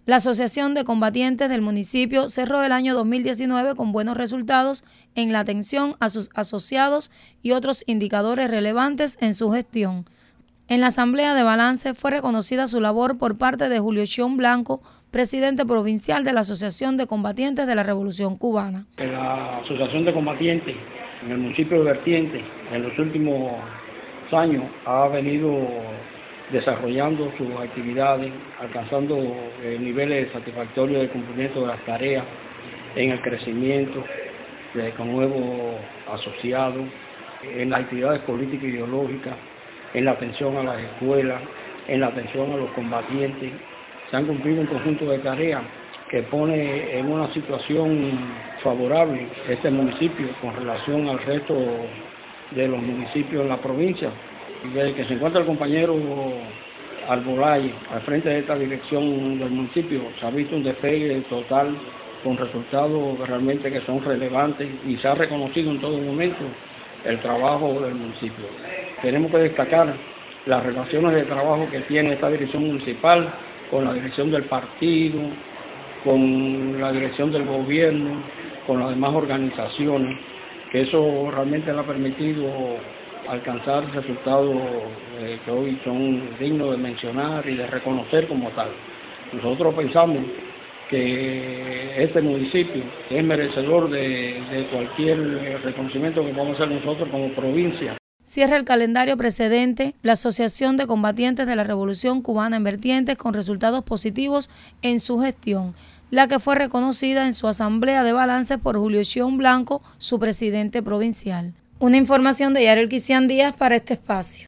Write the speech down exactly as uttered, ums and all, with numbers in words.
La Asociación de Combatientes del municipio cerró el año dos mil diecinueve con buenos resultados en la atención a sus asociados y otros indicadores relevantes en su gestión. En la asamblea de balance fue reconocida su labor por parte de Julio Chión Blanco, presidente provincial de la Asociación de Combatientes de la Revolución Cubana. La Asociación de Combatientes en el municipio de Vertientes en los últimos años ha venido desarrollando sus actividades, alcanzando eh, niveles satisfactorios de cumplimiento de las tareas, en el crecimiento de, con nuevos asociados, en las actividades políticas e ideológicas, en la atención a las escuelas, en la atención a los combatientes. Se han cumplido un conjunto de tareas que pone en una situación favorable este municipio con relación al resto de los municipios en la provincia. Desde que se encuentra el compañero Albolay al frente de esta dirección del municipio, se ha visto un despegue total con resultados realmente que son relevantes y se ha reconocido en todo momento el trabajo del municipio. Tenemos que destacar las relaciones de trabajo que tiene esta dirección municipal con la dirección del partido, con la dirección del gobierno, con las demás organizaciones, que eso realmente le ha permitido alcanzar resultados eh, que hoy son dignos de mencionar y de reconocer como tal. Nosotros pensamos que este municipio es merecedor de, de cualquier reconocimiento que vamos a hacer nosotros como provincia. Cierra el calendario precedente la Asociación de Combatientes de la Revolución Cubana en Vertientes con resultados positivos en su gestión, la que fue reconocida en su asamblea de balance por Julio Chión Blanco, su presidente provincial. Una información de Yarel Quisian Díaz para este espacio.